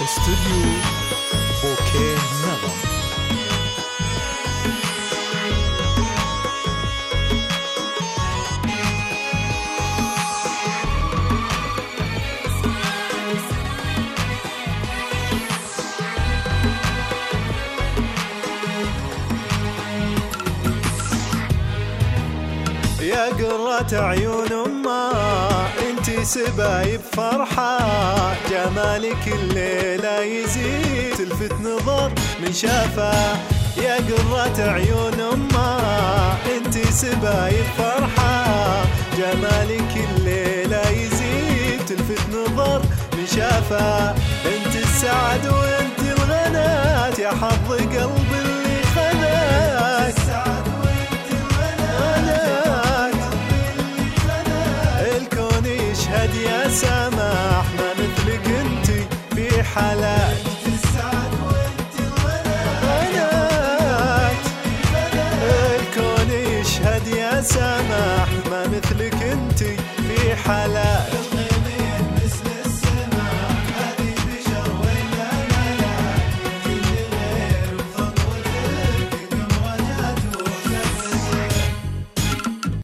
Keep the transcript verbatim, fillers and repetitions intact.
استوديو بوكيه نغم. يا قرة عيون أمه انتي سبايب فرحة، جمالك الليلة يزيد تلفت نظر من شافه. يا قرة عيون أمه انتي سبايب فرحة، جمالك الليلة يزيد تلفت نظر من شافه. انت السعد وانت الغنات يا حظ قلبي اللي خذاك. يا سماح ما مثلك انتي في حالات السعد وانت الغنات، الكون يشهد يا سماح ما مثلك انتي في حالات.